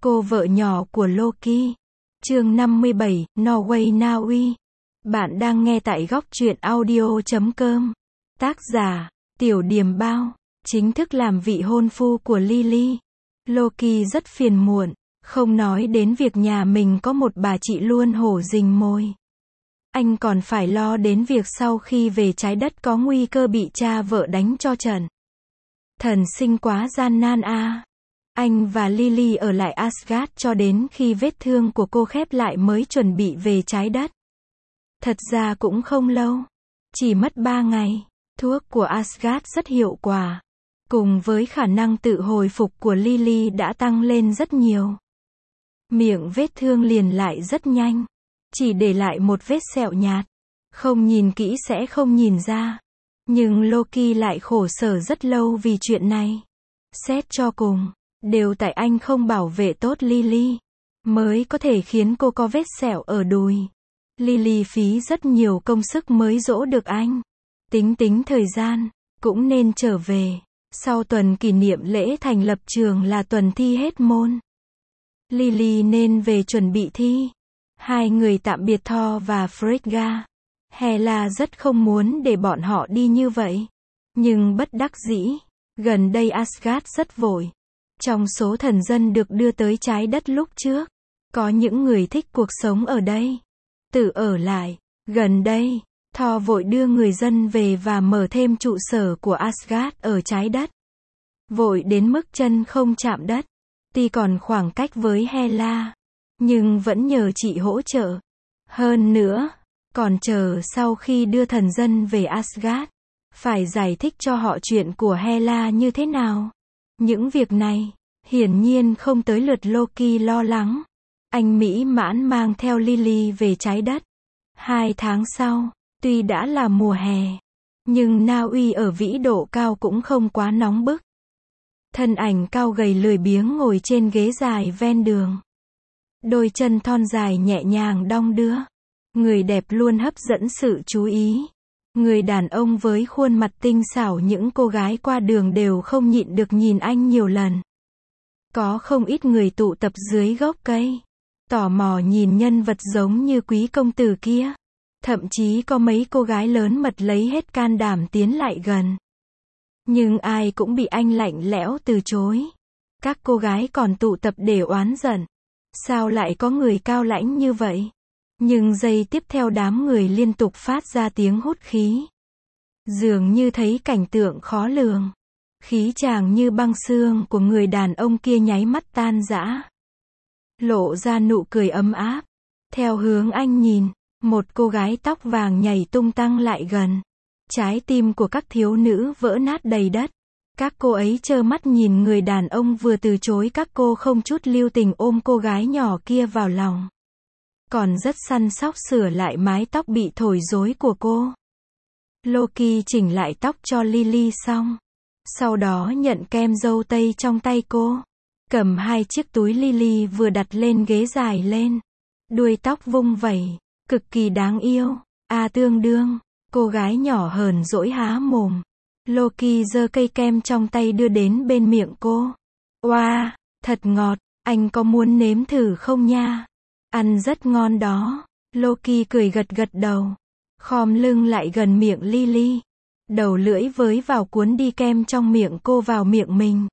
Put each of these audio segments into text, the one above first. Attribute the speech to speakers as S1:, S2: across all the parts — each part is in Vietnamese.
S1: cô vợ nhỏ của Loki. Chương 57, Norway Na Uy. Bạn đang nghe tại góc truyện audio.com. Tác giả, Tiểu Điềm Bao. Chính thức làm vị hôn phu của Lily. Loki rất phiền muộn, không nói đến việc nhà mình có một bà chị luôn hổ rình mồi. Anh còn phải lo đến việc sau khi về trái đất có nguy cơ bị cha vợ đánh cho trận. Thần sinh quá gian nan a. Anh và Lily ở lại Asgard cho đến khi vết thương của cô khép lại mới chuẩn bị về trái đất. Thật ra cũng không lâu, chỉ mất 3 ngày. Thuốc của Asgard rất hiệu quả, cùng với khả năng tự hồi phục của Lily đã tăng lên rất nhiều. Miệng vết thương liền lại rất nhanh, chỉ để lại một vết sẹo nhạt. Không nhìn kỹ sẽ không nhìn ra. Nhưng Loki lại khổ sở rất lâu vì chuyện này. Xét cho cùng, đều tại anh không bảo vệ tốt Lily, mới có thể khiến cô có vết sẹo ở đùi. Lily phí rất nhiều công sức mới dỗ được anh. Tính thời gian, cũng nên trở về. Sau tuần kỷ niệm lễ thành lập trường là tuần thi hết môn. Lily nên về chuẩn bị thi. Hai người tạm biệt Thor và Frigga. Hela rất không muốn để bọn họ đi như vậy. Nhưng bất đắc dĩ, gần đây Asgard rất vội. Trong số thần dân được đưa tới trái đất lúc trước, có những người thích cuộc sống ở đây, tự ở lại. Gần đây, Thor vội đưa người dân về và mở thêm trụ sở của Asgard ở trái đất. Vội đến mức chân không chạm đất. Tuy còn khoảng cách với Hela, nhưng vẫn nhờ chị hỗ trợ. Hơn nữa, còn chờ sau khi đưa thần dân về Asgard, phải giải thích cho họ chuyện của Hela như thế nào. Những việc này, hiển nhiên không tới lượt Loki lo lắng. Anh mỹ mãn mang theo Lily về trái đất. 2 tháng sau, tuy đã là mùa hè, nhưng Na Uy ở vĩ độ cao cũng không quá nóng bức. Thân ảnh cao gầy lười biếng ngồi trên ghế dài ven đường. Đôi chân thon dài nhẹ nhàng đong đưa. Người đẹp luôn hấp dẫn sự chú ý. Người đàn ông với khuôn mặt tinh xảo, những cô gái qua đường đều không nhịn được nhìn anh nhiều lần. Có không ít người tụ tập dưới gốc cây, tò mò nhìn nhân vật giống như quý công tử kia. Thậm chí có mấy cô gái lớn mật lấy hết can đảm tiến lại gần. Nhưng ai cũng bị anh lạnh lẽo từ chối. Các cô gái còn tụ tập để oán giận. Sao lại có người cao lãnh như vậy? Nhưng giây tiếp theo đám người liên tục phát ra tiếng hút khí. Dường như thấy cảnh tượng khó lường. Khí chàng như băng xương của người đàn ông kia nháy mắt tan rã. Lộ ra nụ cười ấm áp. Theo hướng anh nhìn, một cô gái tóc vàng nhảy tung tăng lại gần. Trái tim của các thiếu nữ vỡ nát đầy đất. Các cô ấy trơ mắt nhìn người đàn ông vừa từ chối các cô không chút lưu tình ôm cô gái nhỏ kia vào lòng. Còn rất săn sóc sửa lại mái tóc bị thổi rối của cô. Loki chỉnh lại tóc cho Lily xong. Sau đó nhận kem dâu tây trong tay cô. Cầm 2 chiếc túi Lily vừa đặt lên ghế dài lên. Đuôi tóc vung vẩy, cực kỳ đáng yêu. Tương đương, cô gái nhỏ hờn dỗi há mồm. Loki giơ cây kem trong tay đưa đến bên miệng cô. Wow, thật ngọt, anh có muốn nếm thử không nha? Ăn rất ngon đó. Loki cười gật đầu. Khom lưng lại gần miệng Lily. Đầu lưỡi với vào cuốn đi kem trong miệng cô vào miệng mình.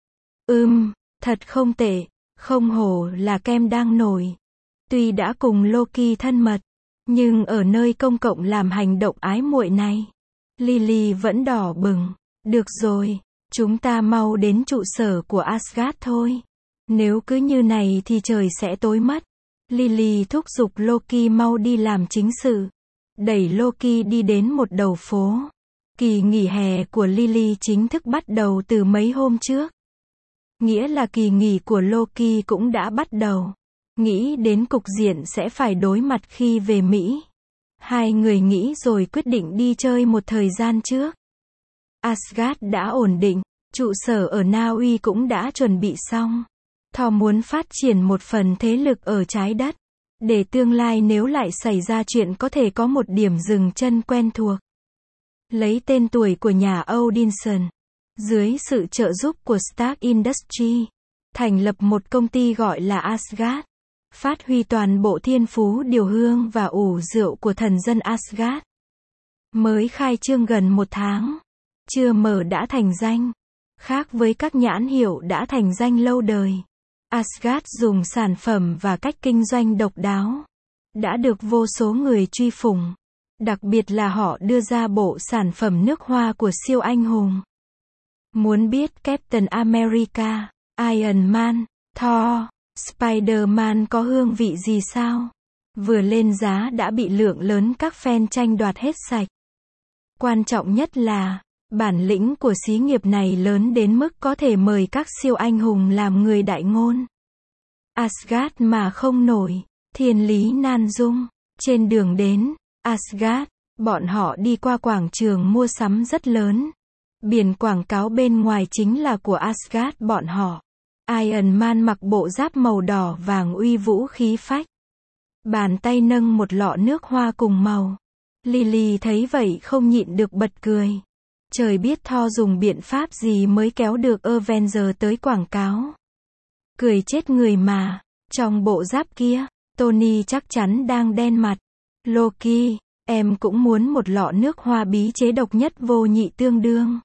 S1: Thật không tệ. Không hổ là kem đang nổi. Tuy đã cùng Loki thân mật, nhưng ở nơi công cộng làm hành động ái muội này, Lily vẫn đỏ bừng. Được rồi, chúng ta mau đến trụ sở của Asgard thôi. Nếu cứ như này thì trời sẽ tối mất. Lily thúc giục Loki mau đi làm chính sự. Đẩy Loki đi đến một đầu phố. Kỳ nghỉ hè của Lily chính thức bắt đầu từ mấy hôm trước. Nghĩa là kỳ nghỉ của Loki cũng đã bắt đầu. Nghĩ đến cục diện sẽ phải đối mặt khi về Mỹ. Hai người nghĩ rồi quyết định đi chơi một thời gian trước. Asgard đã ổn định, trụ sở ở Na Uy cũng đã chuẩn bị xong. Thor muốn phát triển một phần thế lực ở trái đất, để tương lai nếu lại xảy ra chuyện có thể có một điểm dừng chân quen thuộc. Lấy tên tuổi của nhà Odinson, dưới sự trợ giúp của Stark Industries, thành lập một công ty gọi là Asgard, phát huy toàn bộ thiên phú điều hương và ủ rượu của thần dân Asgard. Mới khai trương gần 1 tháng, chưa mở đã thành danh. Khác với các nhãn hiệu đã thành danh lâu đời, Asgard dùng sản phẩm và cách kinh doanh độc đáo, đã được vô số người truy phủng. Đặc biệt là họ đưa ra bộ sản phẩm nước hoa của siêu anh hùng. Muốn biết Captain America, Iron Man, Thor, Spider-Man có hương vị gì sao? Vừa lên giá đã bị lượng lớn các fan tranh đoạt hết sạch. Quan trọng nhất là, bản lĩnh của xí nghiệp này lớn đến mức có thể mời các siêu anh hùng làm người đại ngôn. Asgard mà không nổi, thiên lý nan dung. Trên đường đến Asgard, bọn họ đi qua quảng trường mua sắm rất lớn. Biển quảng cáo bên ngoài chính là của Asgard bọn họ. Iron Man mặc bộ giáp màu đỏ vàng uy vũ khí phách. Bàn tay nâng một lọ nước hoa cùng màu. Lily thấy vậy không nhịn được bật cười. Trời biết Thor dùng biện pháp gì mới kéo được Avenger tới quảng cáo. Cười chết người mà. Trong bộ giáp kia, Tony chắc chắn đang đen mặt. Loki, em cũng muốn một lọ nước hoa bí chế độc nhất vô nhị tương đương.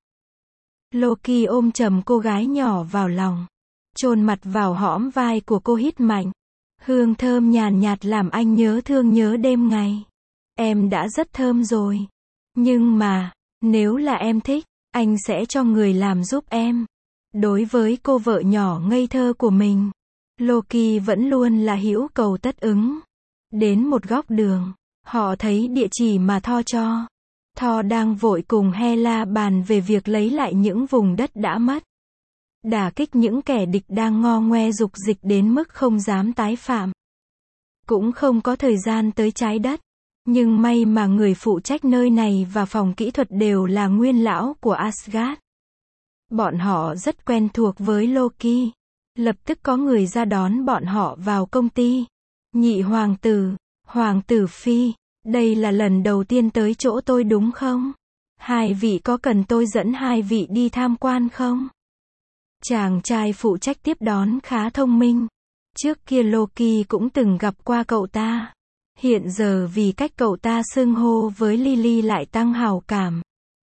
S1: Loki ôm chầm cô gái nhỏ vào lòng, chôn mặt vào hõm vai của cô hít mạnh. Hương thơm nhàn nhạt làm anh nhớ thương nhớ đêm ngày. Em đã rất thơm rồi. Nhưng mà, nếu là em thích, anh sẽ cho người làm giúp em. Đối với cô vợ nhỏ ngây thơ của mình, Loki vẫn luôn là hữu cầu tất ứng. Đến một góc đường, họ thấy địa chỉ mà Thor cho. Thor đang vội cùng Hela bàn về việc lấy lại những vùng đất đã mất. Đả kích những kẻ địch đang ngo ngoe dục dịch đến mức không dám tái phạm. Cũng không có thời gian tới trái đất. Nhưng may mà người phụ trách nơi này và phòng kỹ thuật đều là nguyên lão của Asgard. Bọn họ rất quen thuộc với Loki. Lập tức có người ra đón bọn họ vào công ty. Nhị hoàng tử Phi, đây là lần đầu tiên tới chỗ tôi đúng không? Hai vị có cần tôi dẫn hai vị đi tham quan không? Chàng trai phụ trách tiếp đón khá thông minh. Trước kia Loki cũng từng gặp qua cậu ta. Hiện giờ vì cách cậu ta xưng hô với Lily lại tăng hảo cảm.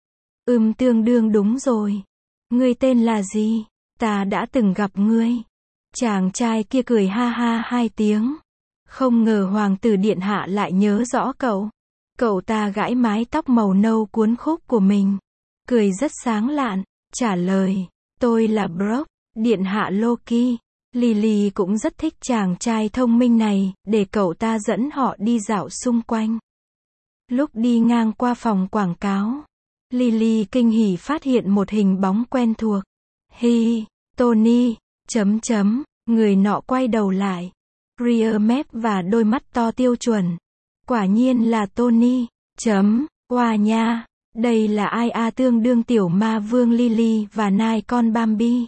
S1: Tương đương đúng rồi. Ngươi tên là gì? Ta đã từng gặp ngươi. Chàng trai kia cười ha ha 2 tiếng. Không ngờ hoàng tử điện hạ lại nhớ rõ cậu. Cậu ta gãi mái tóc màu nâu cuốn khúc của mình. Cười rất sáng lạn, trả lời. Tôi là Brock, điện hạ Loki. Lily cũng rất thích chàng trai thông minh này, để cậu ta dẫn họ đi dạo xung quanh. Lúc đi ngang qua phòng quảng cáo, Lily kinh hỉ phát hiện một hình bóng quen thuộc. Hi, Tony, người nọ quay đầu lại. Rear mép và đôi mắt to tiêu chuẩn. Quả nhiên là Tony, Hoa nha, đây là ai à, tương đương tiểu ma vương Lily và nai con Bambi.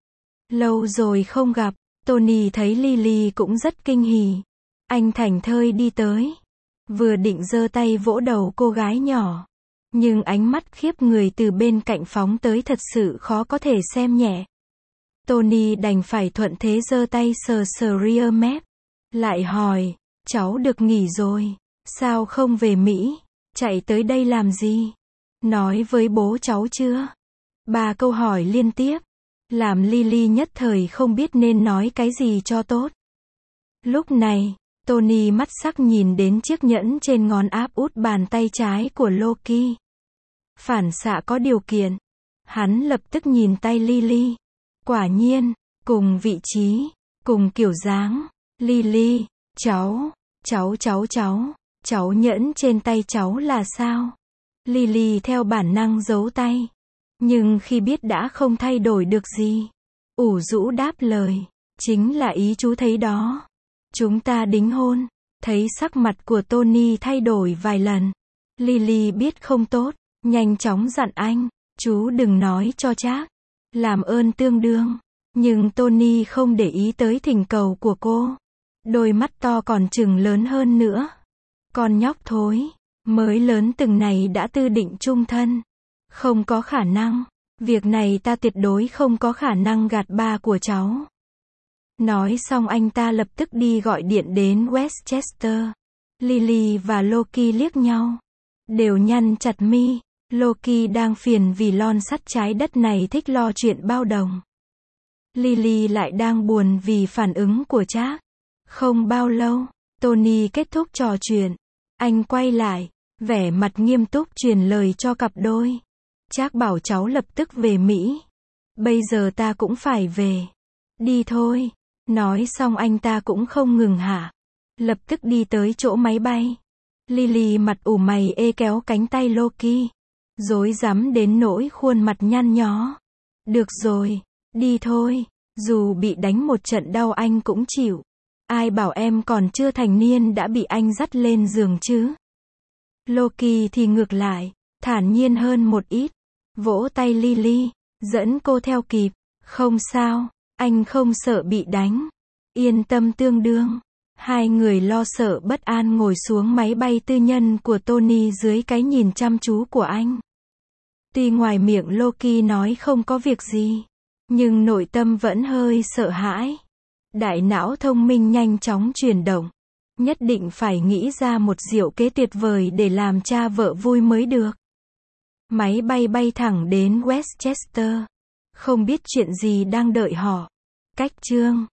S1: Lâu rồi không gặp, Tony thấy Lily cũng rất kinh hỉ. Anh thảnh thơi đi tới. Vừa định giơ tay vỗ đầu cô gái nhỏ. Nhưng ánh mắt khiếp người từ bên cạnh phóng tới thật sự khó có thể xem nhẹ. Tony đành phải thuận thế giơ tay sờ sờ rear mép. Lại hỏi, cháu được nghỉ rồi, sao không về Mỹ? Chạy tới đây làm gì? Nói với bố cháu chưa? 3 câu hỏi liên tiếp. Làm Lily nhất thời không biết nên nói cái gì cho tốt. Lúc này, Tony mắt sắc nhìn đến chiếc nhẫn trên ngón áp út bàn tay trái của Loki. Phản xạ có điều kiện. Hắn lập tức nhìn tay Lily. Quả nhiên, cùng vị trí, cùng kiểu dáng. Lily, cháu nhẫn trên tay cháu là sao? Lily theo bản năng giấu tay. Nhưng khi biết đã không thay đổi được gì, ủ rũ đáp lời. Chính là ý chú thấy đó. Chúng ta đính hôn. Thấy sắc mặt của Tony thay đổi vài lần. Lily biết không tốt, nhanh chóng dặn anh. Chú đừng nói cho Trác. Làm ơn tương đương. Nhưng Tony không để ý tới thỉnh cầu của cô. Đôi mắt to còn chừng lớn hơn nữa. Con nhóc thối, mới lớn từng này đã tư định chung thân. Không có khả năng. Việc này ta tuyệt đối không có khả năng gạt ba của cháu. Nói xong anh ta lập tức đi gọi điện đến Westchester. Lily và Loki liếc nhau. Đều nhăn chặt mi. Loki đang phiền vì lon sắt trái đất này thích lo chuyện bao đồng. Lily lại đang buồn vì phản ứng của Jack. Không bao lâu, Tony kết thúc trò chuyện. Anh quay lại, vẻ mặt nghiêm túc truyền lời cho cặp đôi. Jack bảo cháu lập tức về Mỹ. Bây giờ ta cũng phải về. Đi thôi. Nói xong anh ta cũng không ngừng hả. Lập tức đi tới chỗ máy bay. Lily mặt ủ mày kéo cánh tay Loki. Rối rắm đến nỗi khuôn mặt nhăn nhó. Được rồi, đi thôi. Dù bị đánh một trận đau anh cũng chịu. Ai bảo em còn chưa thành niên đã bị anh dắt lên giường chứ. Loki thì ngược lại, thản nhiên hơn một ít. Vỗ tay Lily, dẫn cô theo kịp. Không sao, anh không sợ bị đánh. Yên tâm tương đương. Hai người lo sợ bất an ngồi xuống máy bay tư nhân của Tony dưới cái nhìn chăm chú của anh. Tuy ngoài miệng Loki nói không có việc gì, nhưng nội tâm vẫn hơi sợ hãi. Đại não thông minh nhanh chóng chuyển động. Nhất định phải nghĩ ra một diệu kế tuyệt vời để làm cha vợ vui mới được. Máy bay bay thẳng đến Westchester. Không biết chuyện gì đang đợi họ. Cách chương